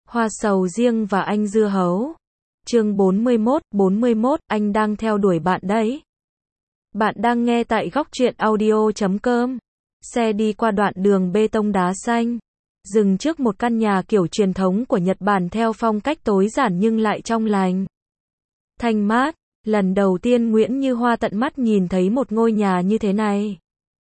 Hoa sầu riêng và anh dưa hấu. Chương 41, anh đang theo đuổi bạn đấy. Bạn đang nghe tại góc truyện audio.com. Xe đi qua đoạn đường bê tông đá xanh, dừng trước một căn nhà kiểu truyền thống của Nhật Bản theo phong cách tối giản nhưng lại trong lành. Thanh mát, lần đầu tiên Nguyễn Như Hoa tận mắt nhìn thấy một ngôi nhà như thế này.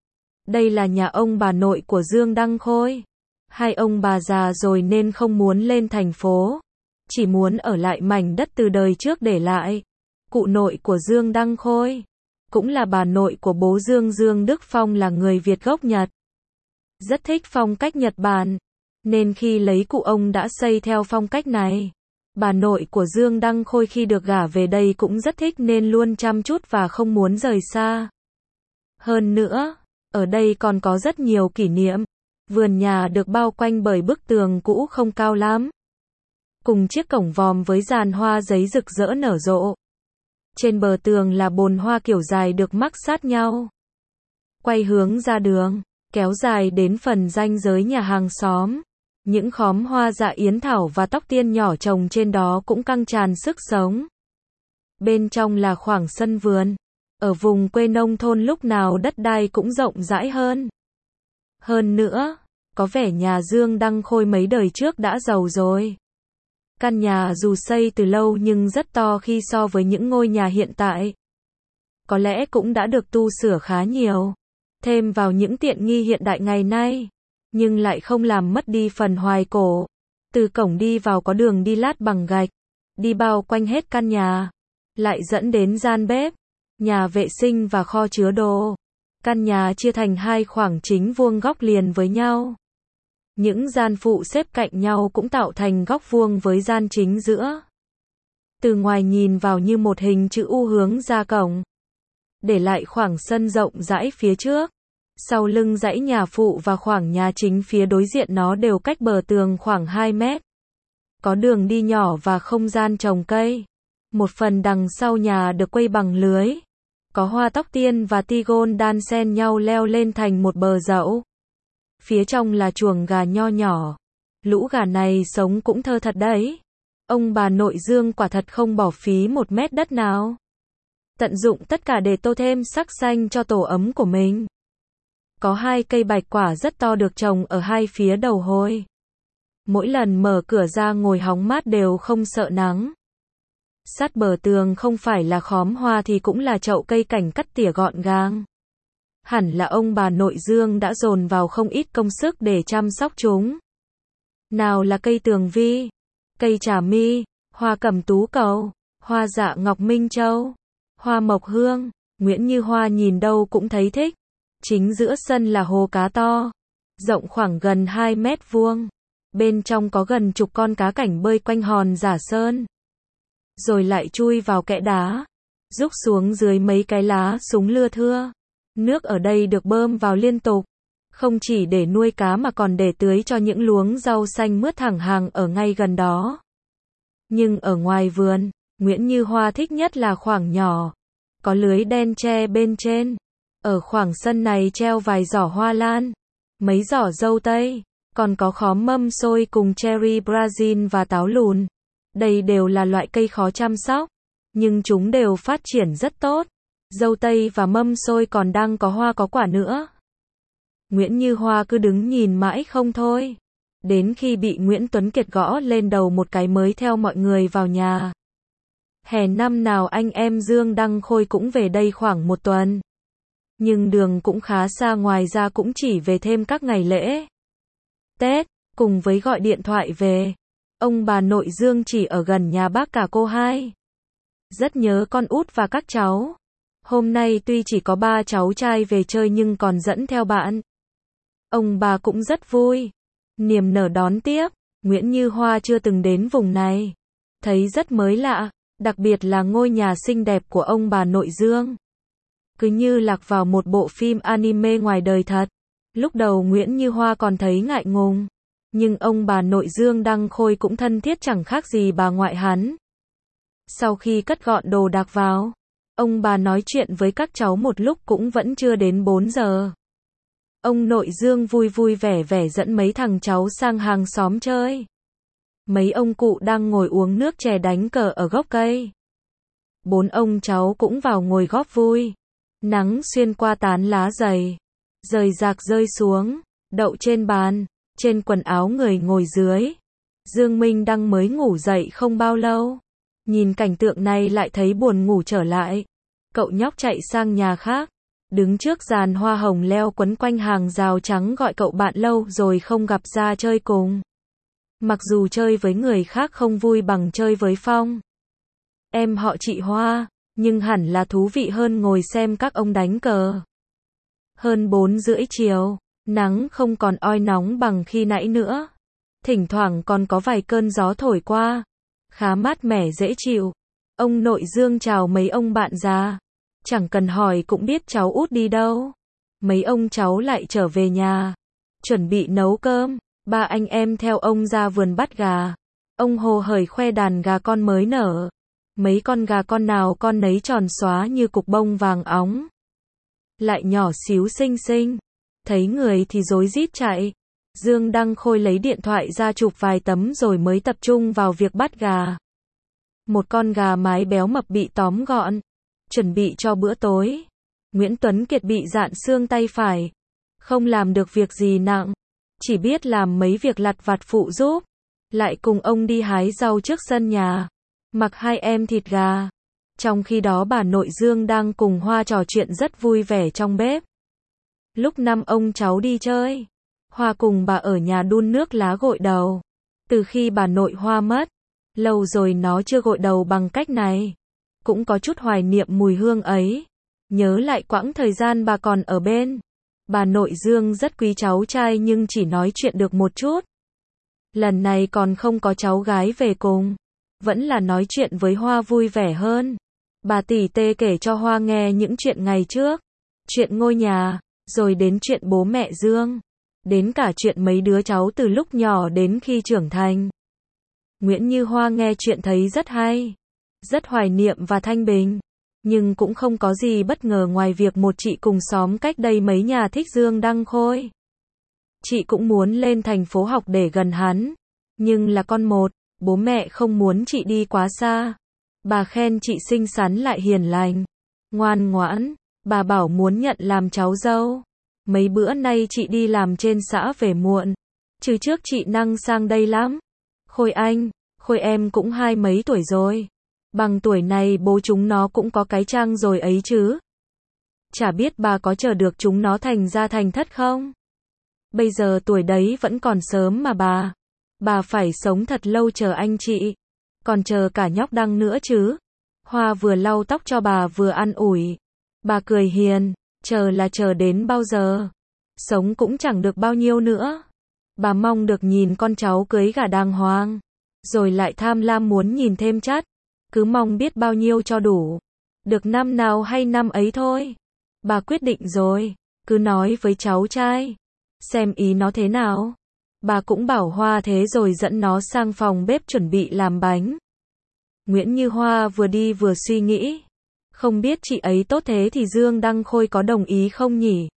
Đây là nhà ông bà nội của Dương Đăng Khôi. Hai ông bà già rồi nên không muốn lên thành phố, chỉ muốn ở lại mảnh đất từ đời trước để lại. Cụ nội của Dương Đăng Khôi, cũng là bà nội của bố Dương, Dương Đức Phong, là người Việt gốc Nhật. Rất thích phong cách Nhật Bản, nên khi lấy cụ ông đã xây theo phong cách này. Bà nội của Dương Đăng Khôi khi được gả về đây cũng rất thích nên luôn chăm chút và không muốn rời xa. Hơn nữa, ở đây còn có rất nhiều kỷ niệm. Vườn nhà được bao quanh bởi bức tường cũ không cao lắm, cùng chiếc cổng vòm với dàn hoa giấy rực rỡ nở rộ. Trên bờ tường là bồn hoa kiểu dài được mắc sát nhau, quay hướng ra đường, kéo dài đến phần ranh giới nhà hàng xóm. Những khóm hoa dạ yến thảo và tóc tiên nhỏ trồng trên đó cũng căng tràn sức sống. Bên trong là khoảng sân vườn. Ở vùng quê nông thôn lúc nào đất đai cũng rộng rãi hơn. Hơn nữa, có vẻ nhà Dương Đăng Khôi mấy đời trước đã giàu rồi. Căn nhà dù xây từ lâu nhưng rất to khi so với những ngôi nhà hiện tại. Có lẽ cũng đã được tu sửa khá nhiều, thêm vào những tiện nghi hiện đại ngày nay, nhưng lại không làm mất đi phần hoài cổ. Từ cổng đi vào có đường đi lát bằng gạch, đi bao quanh hết căn nhà, lại dẫn đến gian bếp, nhà vệ sinh và kho chứa đồ. Căn nhà chia thành hai khoảng chính vuông góc liền với nhau. Những gian phụ xếp cạnh nhau cũng tạo thành góc vuông với gian chính giữa. Từ ngoài nhìn vào như một hình chữ U hướng ra cổng, để lại khoảng sân rộng rãi phía trước. Sau lưng dãy nhà phụ và khoảng nhà chính phía đối diện nó đều cách bờ tường khoảng 2 mét. Có đường đi nhỏ và không gian trồng cây. Một phần đằng sau nhà được quây bằng lưới. Có hoa tóc tiên và tigon đan xen nhau leo lên thành một bờ dậu. Phía trong là chuồng gà nho nhỏ. Lũ gà này sống cũng thơ thật đấy. Ông bà nội Dương quả thật không bỏ phí một mét đất nào. Tận dụng tất cả để tô thêm sắc xanh cho tổ ấm của mình. Có 2 cây bạch quả rất to được trồng ở hai phía đầu hôi. Mỗi lần mở cửa ra ngồi hóng mát đều không sợ nắng. Sát bờ tường không phải là khóm hoa thì cũng là chậu cây cảnh cắt tỉa gọn gàng. Hẳn là ông bà nội Dương đã dồn vào không ít công sức để chăm sóc chúng. Nào là cây tường vi, cây trà mi, hoa cẩm tú cầu, hoa dạ ngọc minh châu, hoa mộc hương. Nguyễn Như Hoa nhìn đâu cũng thấy thích. Chính giữa sân là hồ cá to, rộng khoảng gần 2 mét vuông. Bên trong có gần chục con cá cảnh bơi quanh hòn giả sơn, rồi lại chui vào kẽ đá, rúc xuống dưới mấy cái lá súng lưa thưa. Nước ở đây được bơm vào liên tục, không chỉ để nuôi cá mà còn để tưới cho những luống rau xanh mướt thẳng hàng ở ngay gần đó. Nhưng ở ngoài vườn, Nguyễn Như Hoa thích nhất là khoảng nhỏ, có lưới đen tre bên trên. Ở khoảng sân này treo vài giỏ hoa lan, mấy giỏ dâu tây, còn có khóm mâm xôi cùng cherry Brazil và táo lùn. Đây đều là loại cây khó chăm sóc, nhưng chúng đều phát triển rất tốt. Dâu tây và mâm xôi còn đang có hoa có quả nữa. Nguyễn Như Hoa cứ đứng nhìn mãi không thôi, đến khi bị Nguyễn Tuấn Kiệt gõ lên đầu một cái mới theo mọi người vào nhà. Hè năm nào anh em Dương Đăng Khôi cũng về đây khoảng 1 tuần. Nhưng đường cũng khá xa, ngoài ra cũng chỉ về thêm các ngày lễ Tết, cùng với gọi điện thoại về. Ông bà nội Dương chỉ ở gần nhà bác cả cô hai. Rất nhớ con út và các cháu. Hôm nay tuy chỉ có 3 cháu trai về chơi nhưng còn dẫn theo bạn. Ông bà cũng rất vui, niềm nở đón tiếp. Nguyễn Như Hoa chưa từng đến vùng này, thấy rất mới lạ, đặc biệt là ngôi nhà xinh đẹp của ông bà nội Dương. Cứ như lạc vào một bộ phim anime ngoài đời thật. Lúc đầu Nguyễn Như Hoa còn thấy ngại ngùng, nhưng ông bà nội Dương Đăng Khôi cũng thân thiết chẳng khác gì bà ngoại hắn. Sau khi cất gọn đồ đạc vào, ông bà nói chuyện với các cháu một lúc cũng vẫn chưa đến 4 giờ. Ông nội Dương vui vui vẻ vẻ dẫn mấy thằng cháu sang hàng xóm chơi. Mấy ông cụ đang ngồi uống nước chè đánh cờ ở gốc cây. 4 ông cháu cũng vào ngồi góp vui. Nắng xuyên qua tán lá dày, rời rạc rơi xuống, đậu trên bàn, trên quần áo người ngồi dưới. Dương Minh Đăng mới ngủ dậy không bao lâu. Nhìn cảnh tượng này lại thấy buồn ngủ trở lại. Cậu nhóc chạy sang nhà khác, đứng trước giàn hoa hồng leo quấn quanh hàng rào trắng gọi cậu bạn lâu rồi không gặp ra chơi cùng. Mặc dù chơi với người khác không vui bằng chơi với Phong, em họ chị Hoa, nhưng hẳn là thú vị hơn ngồi xem các ông đánh cờ. Hơn 4:30 chiều, nắng không còn oi nóng bằng khi nãy nữa. Thỉnh thoảng còn có vài cơn gió thổi qua, khá mát mẻ dễ chịu. Ông nội Dương chào mấy ông bạn già. Chẳng cần hỏi cũng biết cháu út đi đâu. Mấy ông cháu lại trở về nhà, chuẩn bị nấu cơm. Ba anh em theo ông ra vườn bắt gà. Ông hồ hởi khoe đàn gà con mới nở. Mấy con gà con nào con nấy tròn xóa như cục bông vàng óng, lại nhỏ xíu xinh xinh. Thấy người thì rối rít chạy. Dương Đăng Khôi lấy điện thoại ra chụp vài tấm rồi mới tập trung vào việc bắt gà. Một con gà mái béo mập bị tóm gọn, chuẩn bị cho bữa tối. Nguyễn Tuấn Kiệt bị rạn xương tay phải, không làm được việc gì nặng, chỉ biết làm mấy việc lặt vặt phụ giúp. Lại cùng ông đi hái rau trước sân nhà, mặc hai em thịt gà. Trong khi đó bà nội Dương đang cùng Hoa trò chuyện rất vui vẻ trong bếp. Lúc 5 ông cháu đi chơi, Hoa cùng bà ở nhà đun nước lá gội đầu. Từ khi bà nội Hoa mất, lâu rồi nó chưa gội đầu bằng cách này. Cũng có chút hoài niệm mùi hương ấy. Nhớ lại quãng thời gian bà còn ở bên. Bà nội Dương rất quý cháu trai nhưng chỉ nói chuyện được một chút. Lần này còn không có cháu gái về cùng. Vẫn là nói chuyện với Hoa vui vẻ hơn. Bà tỉ tê kể cho Hoa nghe những chuyện ngày trước. Chuyện ngôi nhà, rồi đến chuyện bố mẹ Dương. Đến cả chuyện mấy đứa cháu từ lúc nhỏ đến khi trưởng thành. Nguyễn Như Hoa nghe chuyện thấy rất hay, rất hoài niệm và thanh bình. Nhưng cũng không có gì bất ngờ ngoài việc một chị cùng xóm cách đây mấy nhà thích Dương Đăng Khôi. Chị cũng muốn lên thành phố học để gần hắn. Nhưng là con một, bố mẹ không muốn chị đi quá xa. Bà khen chị xinh xắn lại hiền lành, ngoan ngoãn. Bà bảo muốn nhận làm cháu dâu. Mấy bữa nay chị đi làm trên xã về muộn. Chứ trước chị năng sang đây lắm. Khôi anh, Khôi em cũng 20 mấy tuổi rồi. Bằng tuổi này bố chúng nó cũng có cái trang rồi ấy chứ. Chả biết bà có chờ được chúng nó thành ra thành thất không? Bây giờ tuổi đấy vẫn còn sớm mà bà. Bà phải sống thật lâu chờ anh chị. Còn chờ cả nhóc Đăng nữa chứ. Hoa vừa lau tóc cho bà vừa an ủi. Bà cười hiền, chờ là chờ đến bao giờ? Sống cũng chẳng được bao nhiêu nữa. Bà mong được nhìn con cháu cưới gả đàng hoàng. Rồi lại tham lam muốn nhìn thêm chắt. Cứ mong biết bao nhiêu cho đủ. Được năm nào hay năm ấy thôi. Bà quyết định rồi. Cứ nói với cháu trai. Xem ý nó thế nào. Bà cũng bảo Hoa thế rồi dẫn nó sang phòng bếp chuẩn bị làm bánh. Nguyễn Như Hoa vừa đi vừa suy nghĩ. Không biết chị ấy tốt thế thì Dương Đăng Khôi có đồng ý không nhỉ?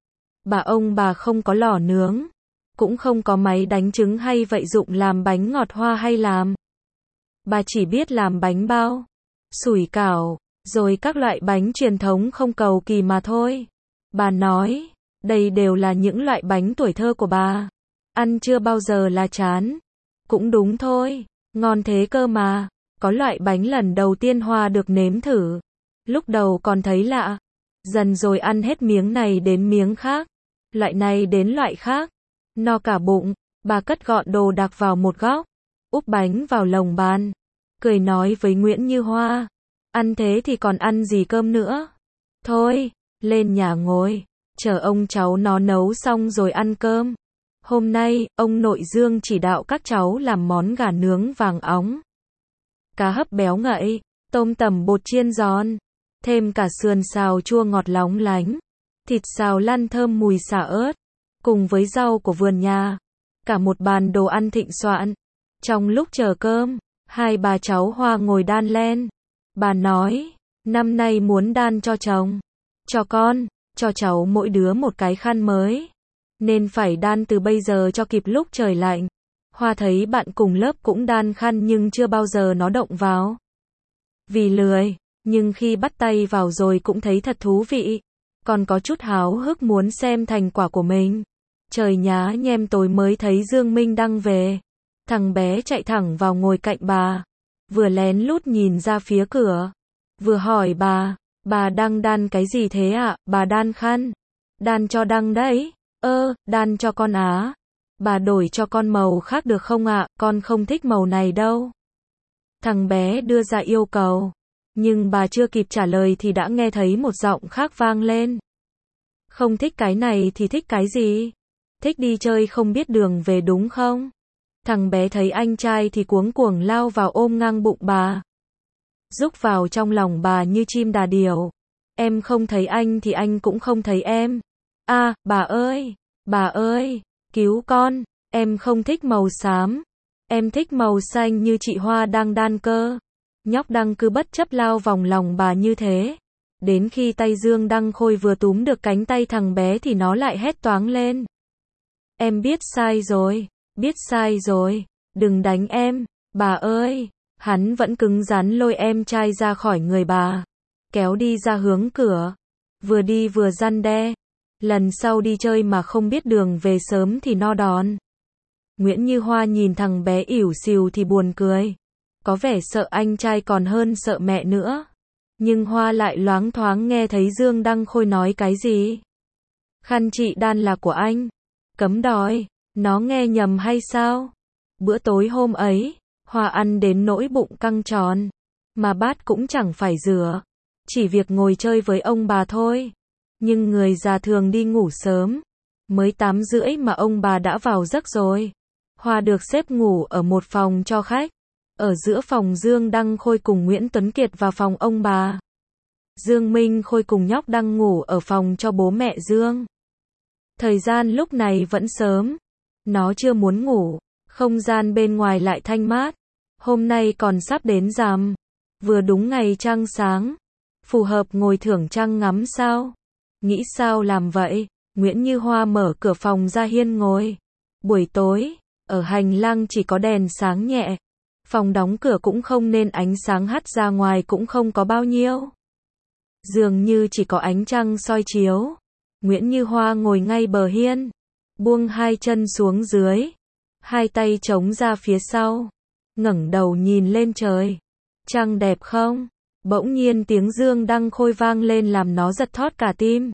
Bà không có lò nướng. Cũng không có máy đánh trứng hay vậy dụng làm bánh ngọt Hoa hay làm. Bà chỉ biết làm bánh bao, sủi cảo, rồi các loại bánh truyền thống không cầu kỳ mà thôi. Bà nói, đây đều là những loại bánh tuổi thơ của bà. Ăn chưa bao giờ là chán. Cũng đúng thôi, ngon thế cơ mà. Có loại bánh lần đầu tiên Hoa được nếm thử. Lúc đầu còn thấy lạ. Dần rồi ăn hết miếng này đến miếng khác. Loại này đến loại khác. No cả bụng, bà cất gọn đồ đạc vào một góc. Úp bánh vào lồng bàn. Cười nói với Nguyễn Như Hoa. Ăn thế thì còn ăn gì cơm nữa. Thôi, lên nhà ngồi. Chờ ông cháu nó nấu xong rồi ăn cơm. Hôm nay, ông nội Dương chỉ đạo các cháu làm món gà nướng vàng óng. Cá hấp béo ngậy, tôm tằm bột chiên giòn. Thêm cả sườn xào chua ngọt lóng lánh. Thịt xào lăn thơm mùi xả ớt. Cùng với rau của vườn nhà. Cả một bàn đồ ăn thịnh soạn. Trong lúc chờ cơm, hai bà cháu Hoa ngồi đan len. Bà nói, năm nay muốn đan cho chồng, cho con, cho cháu mỗi đứa một cái khăn mới. Nên phải đan từ bây giờ cho kịp lúc trời lạnh. Hoa thấy bạn cùng lớp cũng đan khăn nhưng chưa bao giờ nó động vào. Vì lười, nhưng khi bắt tay vào rồi cũng thấy thật thú vị. Còn có chút háo hức muốn xem thành quả của mình. Trời nhá nhem tối mới thấy Dương Minh Đăng về. Thằng bé chạy thẳng vào ngồi cạnh bà. Vừa lén lút nhìn ra phía cửa. Vừa hỏi bà Đăng đan cái gì thế ạ? Bà đan khăn. Đan cho Đăng đấy. Đan cho con á. Bà đổi cho con màu khác được không ạ? Con không thích màu này đâu. Thằng bé đưa ra yêu cầu. Nhưng bà chưa kịp trả lời thì đã nghe thấy một giọng khác vang lên. Không thích cái này thì thích cái gì? Thích đi chơi không biết đường về đúng không? Thằng bé thấy anh trai thì cuống cuồng lao vào ôm ngang bụng bà. Rúc vào trong lòng bà như chim đà điểu. Em không thấy anh thì anh cũng không thấy em. Bà ơi, cứu con, em không thích màu xám. Em thích màu xanh như chị Hoa đang đan cơ. Nhóc Đăng cứ bất chấp lao vòng lòng bà như thế. Đến khi tay Dương Đăng Khôi vừa túm được cánh tay thằng bé thì nó lại hét toáng lên. Em biết sai rồi, đừng đánh em, bà ơi. Hắn vẫn cứng rắn lôi em trai ra khỏi người bà, kéo đi ra hướng cửa, vừa đi vừa răn đe. Lần sau đi chơi mà không biết đường về sớm thì no đòn. Nguyễn Như Hoa nhìn thằng bé ỉu xìu thì buồn cười. Có vẻ sợ anh trai còn hơn sợ mẹ nữa. Nhưng Hoa lại loáng thoáng nghe thấy Dương Đăng Khôi nói cái gì. Khăn chị đan là của anh. Cấm đòi. Nó nghe nhầm hay sao? Bữa tối hôm ấy, Hoa ăn đến nỗi bụng căng tròn. Mà bát cũng chẳng phải rửa. Chỉ việc ngồi chơi với ông bà thôi. Nhưng người già thường đi ngủ sớm. Mới 8:30 mà ông bà đã vào giấc rồi. Hoa được xếp ngủ ở một phòng cho khách. Ở giữa phòng Dương Đăng Khôi cùng Nguyễn Tuấn Kiệt và phòng ông bà. Dương Minh Khôi cùng nhóc Đăng ngủ ở phòng cho bố mẹ Dương. Thời gian lúc này vẫn sớm. Nó chưa muốn ngủ. Không gian bên ngoài lại thanh mát. Hôm nay còn sắp đến rằm. Vừa đúng ngày trăng sáng. Phù hợp ngồi thưởng trăng ngắm sao. Nghĩ sao làm vậy? Nguyễn Như Hoa mở cửa phòng ra hiên ngồi. Buổi tối, ở hành lang chỉ có đèn sáng nhẹ. Phòng đóng cửa cũng không nên ánh sáng hắt ra ngoài cũng không có bao nhiêu. Dường như chỉ có ánh trăng soi chiếu. Nguyễn Như Hoa ngồi ngay bờ hiên. Buông hai chân xuống dưới. Hai tay chống ra phía sau. Ngẩng đầu nhìn lên trời. Trăng đẹp không? Bỗng nhiên tiếng Dương Đăng Khôi vang lên làm nó giật thót cả tim.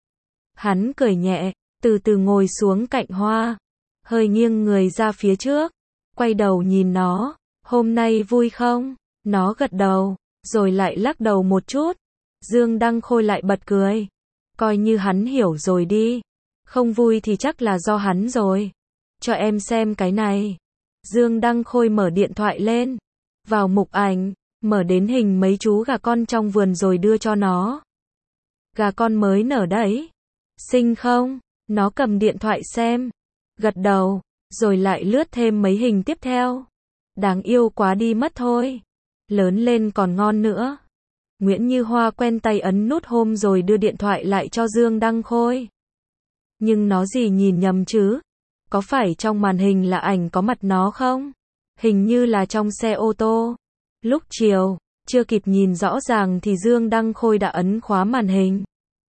Hắn cười nhẹ, từ từ ngồi xuống cạnh Hoa. Hơi nghiêng người ra phía trước. Quay đầu nhìn nó. Hôm nay vui không? Nó gật đầu, rồi lại lắc đầu một chút. Dương Đăng Khôi lại bật cười. Coi như hắn hiểu rồi đi. Không vui thì chắc là do hắn rồi. Cho em xem cái này. Dương Đăng Khôi mở điện thoại lên. Vào mục ảnh, mở đến hình mấy chú gà con trong vườn rồi đưa cho nó. Gà con mới nở đấy. Xinh không? Nó cầm điện thoại xem. Gật đầu, rồi lại lướt thêm mấy hình tiếp theo. Đáng yêu quá đi mất thôi. Lớn lên còn ngon nữa. Nguyễn Như Hoa quen tay ấn nút home rồi đưa điện thoại lại cho Dương Đăng Khôi. Nhưng nó gì nhìn nhầm chứ? Có phải trong màn hình là ảnh có mặt nó không? Hình như là trong xe ô tô. Lúc chiều, chưa kịp nhìn rõ ràng thì Dương Đăng Khôi đã ấn khóa màn hình.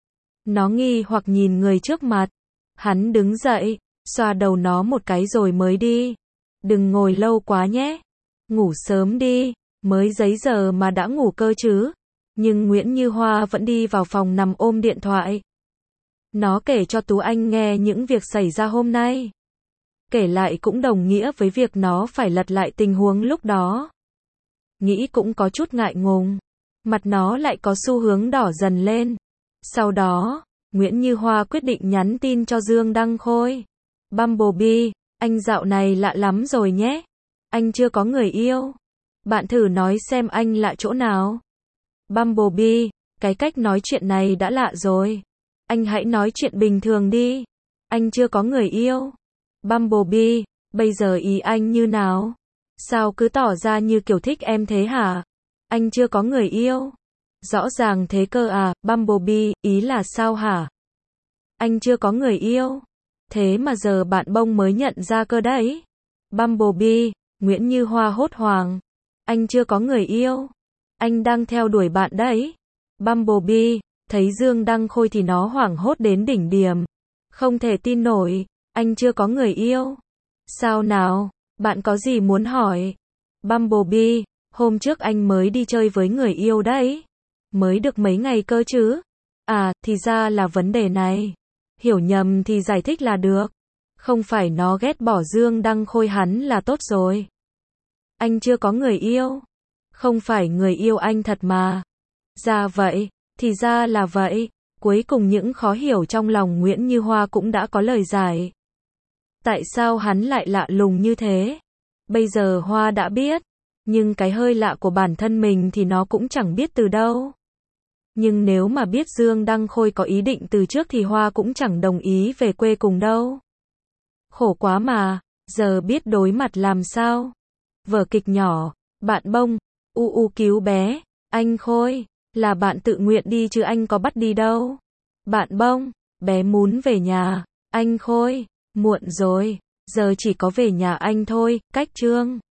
Nó nghi hoặc nhìn người trước mặt. Hắn đứng dậy, xoa đầu nó một cái rồi mới đi. Đừng ngồi lâu quá nhé. Ngủ sớm đi, mới giấy giờ mà đã ngủ cơ chứ. Nhưng Nguyễn Như Hoa vẫn đi vào phòng nằm ôm điện thoại. Nó kể cho Tú Anh nghe những việc xảy ra hôm nay. Kể lại cũng đồng nghĩa với việc nó phải lật lại tình huống lúc đó. Nghĩ cũng có chút ngại ngùng. Mặt nó lại có xu hướng đỏ dần lên. Sau đó, Nguyễn Như Hoa quyết định nhắn tin cho Dương Đăng Khôi. Bumblebee, anh dạo này lạ lắm rồi nhé. Anh chưa có người yêu. Bạn thử nói xem anh lạ chỗ nào. Bumblebee, cái cách nói chuyện này đã lạ rồi. Anh hãy nói chuyện bình thường đi. Anh chưa có người yêu. Bumblebee, bây giờ ý anh như nào? Sao cứ tỏ ra như kiểu thích em thế hả? Anh chưa có người yêu. Rõ ràng thế cơ à, Bumblebee, ý là sao hả? Anh chưa có người yêu. Thế mà giờ bạn bông mới nhận ra cơ đấy. Bumblebee, Nguyễn Như Hoa hốt hoảng. Anh chưa có người yêu. Anh đang theo đuổi bạn đấy. Bumblebee, thấy Dương Đăng Khôi thì nó hoảng hốt đến đỉnh điểm. Không thể tin nổi, anh chưa có người yêu. Sao nào, bạn có gì muốn hỏi? Bumblebee, hôm trước anh mới đi chơi với người yêu đấy. Mới được mấy ngày cơ chứ. À, thì ra là vấn đề này. Hiểu nhầm thì giải thích là được. Không phải nó ghét bỏ Dương Đăng Khôi hắn là tốt rồi. Anh chưa có người yêu. Không phải người yêu anh thật mà. Ra vậy, thì ra là vậy. Cuối cùng những khó hiểu trong lòng Nguyễn Như Hoa cũng đã có lời giải. Tại sao hắn lại lạ lùng như thế? Bây giờ Hoa đã biết. Nhưng cái hơi lạ của bản thân mình thì nó cũng chẳng biết từ đâu. Nhưng nếu mà biết Dương Đăng Khôi có ý định từ trước thì Hoa cũng chẳng đồng ý về quê cùng đâu. Khổ quá mà, giờ biết đối mặt làm sao? Vở kịch nhỏ, bạn Bông, cứu bé, anh Khôi, là bạn tự nguyện đi chứ anh có bắt đi đâu. Bạn Bông, bé muốn về nhà, anh Khôi, muộn rồi, giờ chỉ có về nhà anh thôi, cách chương.